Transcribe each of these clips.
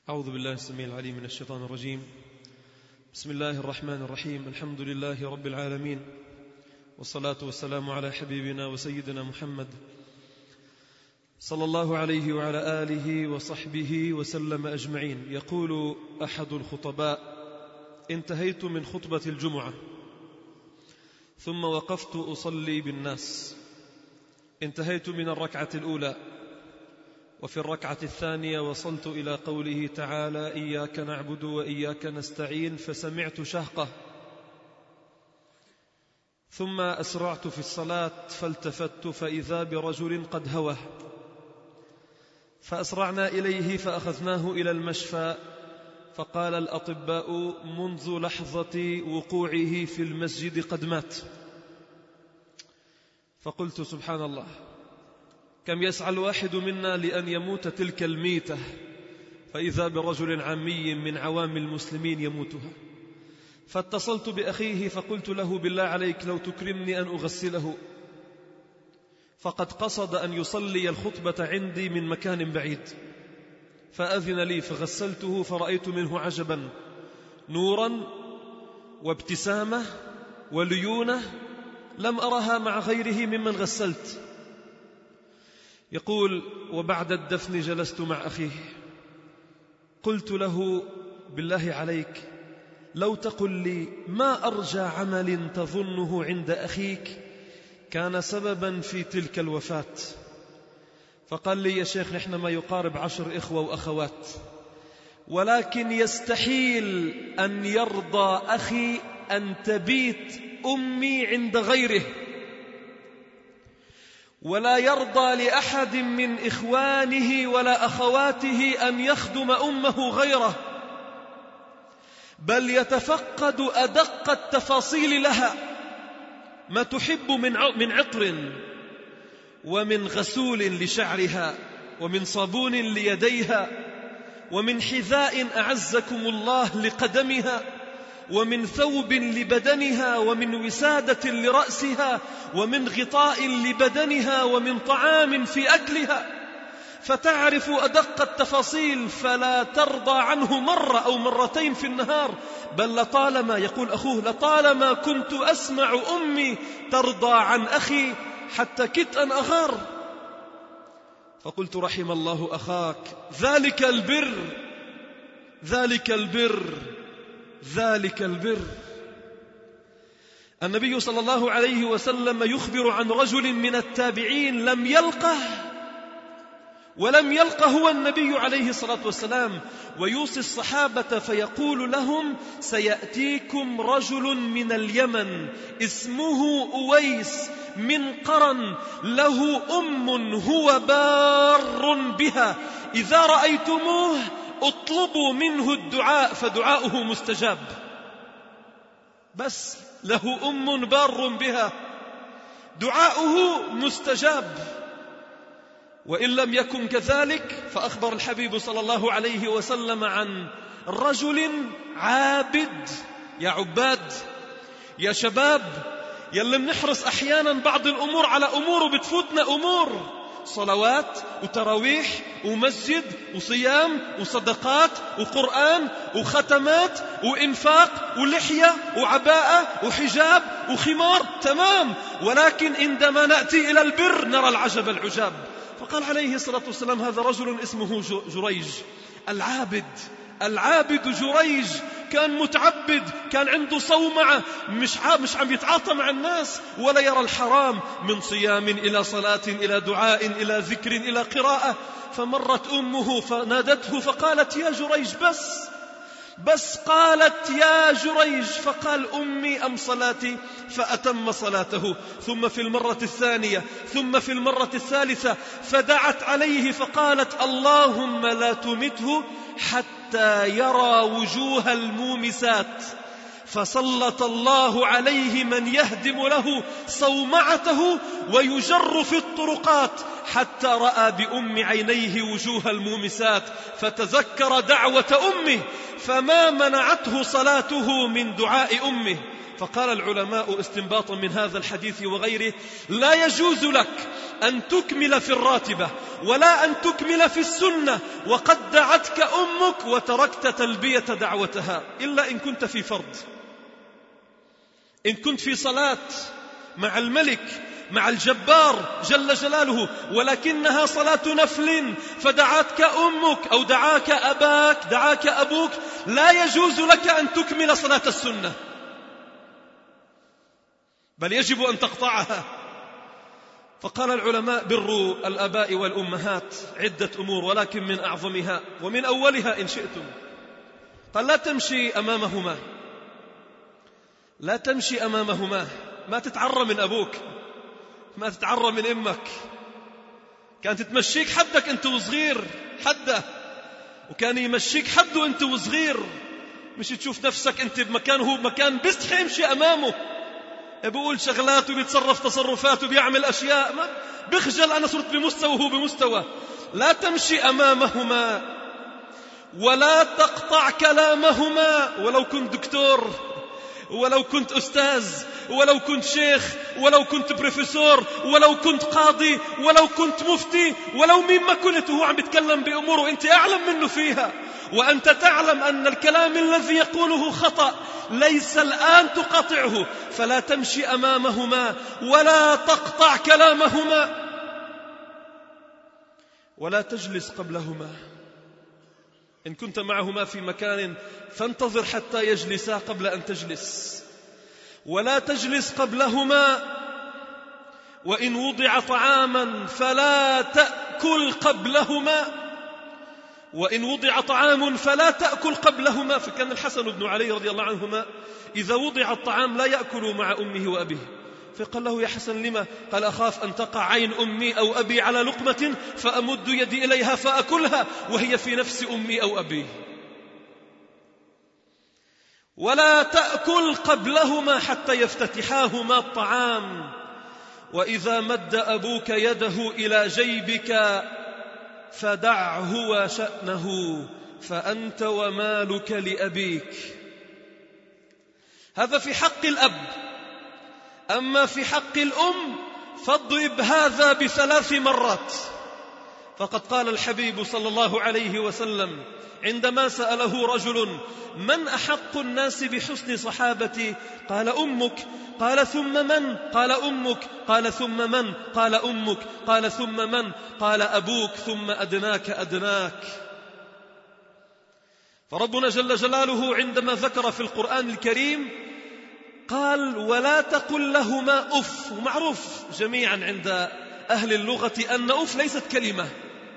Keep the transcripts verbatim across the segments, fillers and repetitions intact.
أعوذ بالله السميع العليم من الشيطان الرجيم. بسم الله الرحمن الرحيم. الحمد لله رب العالمين، والصلاة والسلام على حبيبنا وسيدنا محمد صلى الله عليه وعلى آله وصحبه وسلم أجمعين. يقول أحد الخطباء: انتهيت من خطبة الجمعة ثم وقفت أصلي بالناس، انتهيت من الركعة الأولى، وفي الركعة الثانية وصلت إلى قوله تعالى: إياك نعبد وإياك نستعين، فسمعت شهقة، ثم أسرعت في الصلاة فالتفت فإذا برجل قد هوى، فأسرعنا إليه فأخذناه إلى المشفى، فقال الأطباء منذ لحظة وقوعه في المسجد قد مات. فقلت سبحان الله، كم يسعى الواحد منا لأن يموت تلك الميتة، فإذا برجل عامي من عوام المسلمين يموتها. فاتصلت بأخيه فقلت له: بالله عليك لو تكرمني أن أغسله، فقد قصد أن يصلي الخطبة عندي من مكان بعيد. فأذن لي فغسلته، فرأيت منه عجبا، نورا وابتسامة وليونة لم أرها مع غيره ممن غسلت. يقول: وبعد الدفن جلست مع أخيه، قلت له: بالله عليك لو تقل لي ما أرجى عمل تظنه عند أخيك كان سببا في تلك الوفاة. فقال لي: يا شيخ، نحن ما يقارب عشر إخوة وأخوات، ولكن يستحيل أن يرضى أخي أن تبيت أمي عند غيره، ولا يرضى لأحد من إخوانه ولا أخواته أن يخدم أمه غيره، بل يتفقد أدق التفاصيل لها، ما تحب من عطر ومن غسول لشعرها ومن صابون ليديها ومن حذاء أعزكم الله لقدمها ومن ثوب لبدنها ومن وسادة لرأسها ومن غطاء لبدنها ومن طعام في أكلها، فتعرف أدق التفاصيل فلا ترضى عنه مرة أو مرتين في النهار، بل لطالما، يقول أخوه، لطالما كنت أسمع أمي ترضى عن أخي حتى كدت أن أغار. فقلت: رحم الله أخاك، ذلك البر ذلك البر ذلك البر. النبي صلى الله عليه وسلم يخبر عن رجل من التابعين لم يلقه ولم يلقه هو النبي عليه الصلاة والسلام، ويوصي الصحابة فيقول لهم: سيأتيكم رجل من اليمن اسمه أويس من قرن، له أم هو بار بها، إذا رأيتموه اطلبوا منه الدعاء فدعاؤه مستجاب. بس له أم بار بها، دعاؤه مستجاب. وإن لم يكن كذلك، فأخبر الحبيب صلى الله عليه وسلم عن رجل عابد. يا عباد، يا شباب، يلي بنحرص أحيانا بعض الأمور على أمور بتفوتنا، أمور صلوات وتراويح ومسجد وصيام وصدقات وقرآن وختمات وإنفاق ولحية وعباءة وحجاب وخمار، تمام، ولكن عندما نأتي إلى البر نرى العجب العجاب. فقال عليه الصلاة والسلام: هذا رجل اسمه جريج العابد. العابد جريج كان متعبد، كان عنده صومعة، مش مش عم يتعاطى مع الناس ولا يرى الحرام، من صيام إلى صلاة إلى دعاء إلى ذكر إلى قراءة. فمرت أمه فنادته فقالت: يا جريج، بس بس قالت: يا جريج، فقال: أمي أم صلاتي، فأتم صلاته. ثم في المرة الثانية، ثم في المرة الثالثة، فدعت عليه فقالت: اللهم لا تمته حتى يرى وجوه المومسات. فسلط الله عليه من يهدم له صومعته ويجر في الطرقات حتى رأى بأم عينيه وجوه المومسات، فتذكر دعوة أمه، فما منعته صلاته من دعاء أمه، فقال العلماء استنباطا من هذا الحديث وغيره: لا يجوز لك أن تكمل في الراتبة ولا أن تكمل في السنة وقد دعتك أمك وتركت تلبية دعوتها، إلا إن كنت في فرض. إن كنت في صلاة مع الملك مع الجبار جل جلاله ولكنها صلاة نفل فدعتك أمك أو دعاك أباك دعاك أبوك، لا يجوز لك أن تكمل صلاة السنة، بل يجب أن تقطعها. فقال العلماء: بر الآباء والأمهات عدة أمور، ولكن من أعظمها ومن أولها إن شئتم، قال: لا تمشي أمامهما، لا تمشي أمامهما، ما تتعرى من أبوك، ما تتعرى من أمك. كانت تمشيك حدك أنت وصغير حده، وكان يمشيك حده أنت وصغير، مش تشوف نفسك أنت بمكان هو بمكان، بيستحي يمشي أمامه، بيقول شغلات وبيتصرف تصرفات وبيعمل أشياء، ما بخجل أنا صرت بمستوى وهو بمستوى. لا تمشي أمامهما ولا تقطع كلامهما، ولو كنت دكتور ولو كنت أستاذ ولو كنت شيخ ولو كنت بروفيسور ولو كنت قاضي ولو كنت مفتي ولو مين ما كنت، وهو عم بيتكلم بأمور وانت أعلم منه فيها، وأنت تعلم أن الكلام الذي يقوله خطأ، ليس الآن تقاطعه. فلا تمشي أمامهما ولا تقطع كلامهما ولا تجلس قبلهما. إن كنت معهما في مكان فانتظر حتى يجلسا قبل أن تجلس، ولا تجلس قبلهما. وإن وضع طعاما فلا تأكل قبلهما، وإن وضع طعام فلا تأكل قبلهما. فكان الحسن بن علي رضي الله عنهما إذا وضع الطعام لا يأكل مع أمه وأبيه، فقال له: يا حسن لما؟ قال: أخاف أن تقع عين أمي أو أبي على لقمة فأمد يدي إليها فأكلها وهي في نفس أمي أو أبي. ولا تأكل قبلهما حتى يفتتحاهما الطعام. وإذا مد أبوك يده إلى جيبك فدعه وشأنه، فأنت ومالك لأبيك. هذا في حق الأب. أما في حق الأم فاضرب هذا بثلاث مرات. فقد قال الحبيب صلى الله عليه وسلم عندما سأله رجل: من أحق الناس بحسن صحابتي؟ قال: أمك. قال: ثم من؟ قال: أمك. قال: ثم من؟ قال: أمك. قال: ثم من؟ قال: أبوك. ثم أدناك أدناك. فربنا جل جلاله عندما ذكر في القرآن الكريم قال: ولا تقل لهما أف. ومعروف جميعا عند أهل اللغة أن أف ليست كلمة،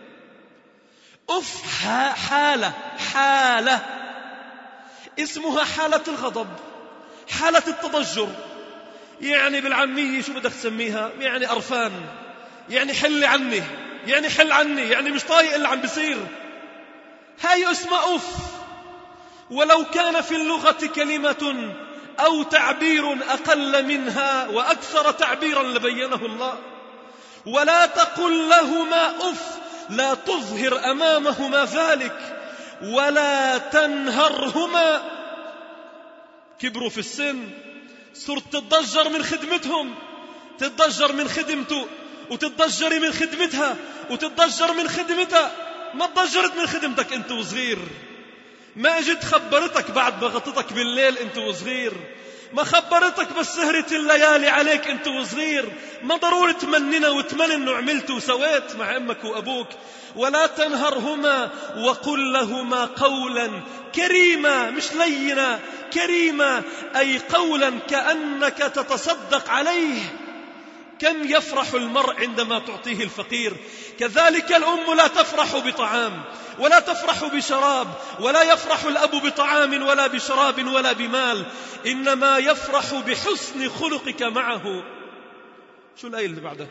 أف حالة حالة اسمها حالة الغضب، حالة التضجر. يعني بالعامية شو بدك تسميها؟ يعني قرفان، يعني حل عني، يعني حل عني، يعني مش طايق اللي عم بصير. هاي اسمها أف. ولو كان في اللغة كلمة أو تعبير أقل منها وأكثر تعبيرا لبينه الله. ولا تقل لهما أف، لا تظهر أمامهما ذلك، ولا تنهرهما. كبروا في السن، صرت تتضجر من خدمتهم، تتضجر من خدمته وتتضجري من خدمتها وتتضجر من خدمتها. ما تضجرت من خدمتك انت وصغير، ما اجت خبرتك بعد ما غطتك بالليل انت وصغير، ما خبرتك بس سهرت الليالي عليك انت وصغير، ما ضروري تمننا وتمنى انه عملت وسويت مع امك وابوك. ولا تنهرهما وقل لهما قولا كريما، مش لينا، كريما، أي قولا كأنك تتصدق عليه. كم يفرح المرء عندما تعطيه الفقير. كذلك الأم لا تفرح بطعام ولا تفرح بشراب، ولا يفرح الأب بطعام ولا بشراب ولا بمال، إنما يفرح بحسن خلقك معه. شو الآية اللي بعدها؟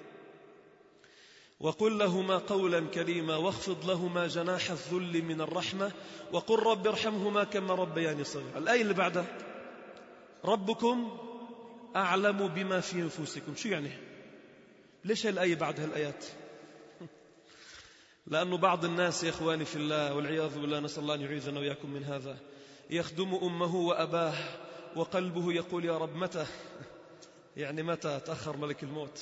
وقل لهما قولا كريما واخفض لهما جناح الذل من الرحمة وقل رب ارحمهما كما ربياني صغيرا. الآية اللي بعدها: ربكم أعلم بما في نفوسكم. شو يعني؟ ليش الآية بعد هالآيات؟ لأنه بعض الناس يا إخواني في الله والعياذ بالله، نسأل الله أن يعيذنا وإياكم من هذا، يخدم أمه وأباه وقلبه يقول يا رب متى، يعني متى تأخر ملك الموت؟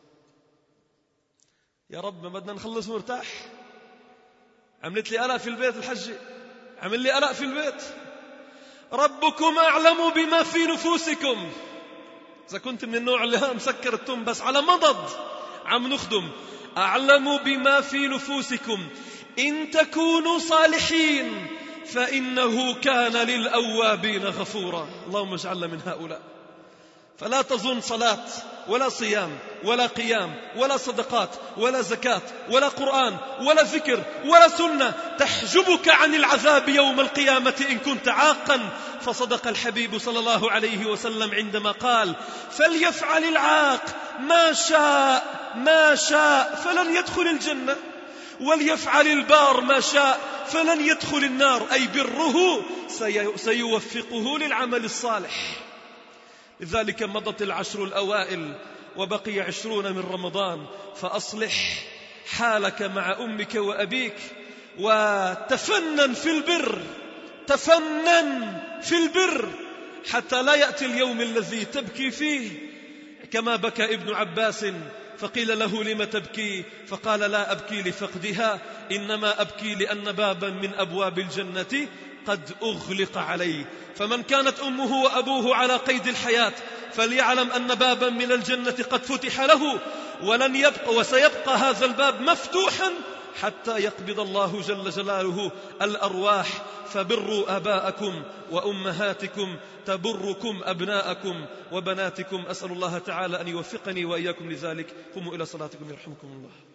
يا رب ما بدنا نخلص مرتاح. عملت لي قلق في البيت الحجة، عمل لي قلق في البيت. ربكم أعلم بما في نفوسكم. إذا كنت من النوع اللي مسكر التم بس على مضض عم نخدم، أعلم بما في نفوسكم إن تكونوا صالحين فإنه كان للأوابين غفورا. اللهم اجعلنا من هؤلاء. فلا تظن صلاة ولا صيام ولا قيام ولا صدقات ولا زكاة ولا قرآن ولا ذكر ولا سنة تحجبك عن العذاب يوم القيامة إن كنت عاقا. فصدق الحبيب صلى الله عليه وسلم عندما قال فليفعل العاق ما شاء ما شاء فلن يدخل الجنة، وليفعل البار ما شاء فلن يدخل النار. أي بره سيوفقه للعمل الصالح. لذلك مضت العشر الأوائل وبقي عشرون من رمضان، فأصلح حالك مع أمك وأبيك وتفنن في البر، تفنن في البر حتى لا يأتي اليوم الذي تبكي فيه كما بكى ابن عباس فقيل له لم تبكي؟ فقال لا أبكي لفقدها، إنما أبكي لأن بابا من أبواب الجنة قد أغلق عليه. فمن كانت أمه وأبوه على قيد الحياة فليعلم أن بابا من الجنة قد فتح له، ولن يبقى وسيبقى هذا الباب مفتوحا حتى يقبض الله جل جلاله الأرواح. فبروا آباءكم وأمهاتكم تبركم أبناءكم وبناتكم. أسأل الله تعالى أن يوفقني وإياكم لذلك. قوموا إلى صلاتكم يرحمكم الله.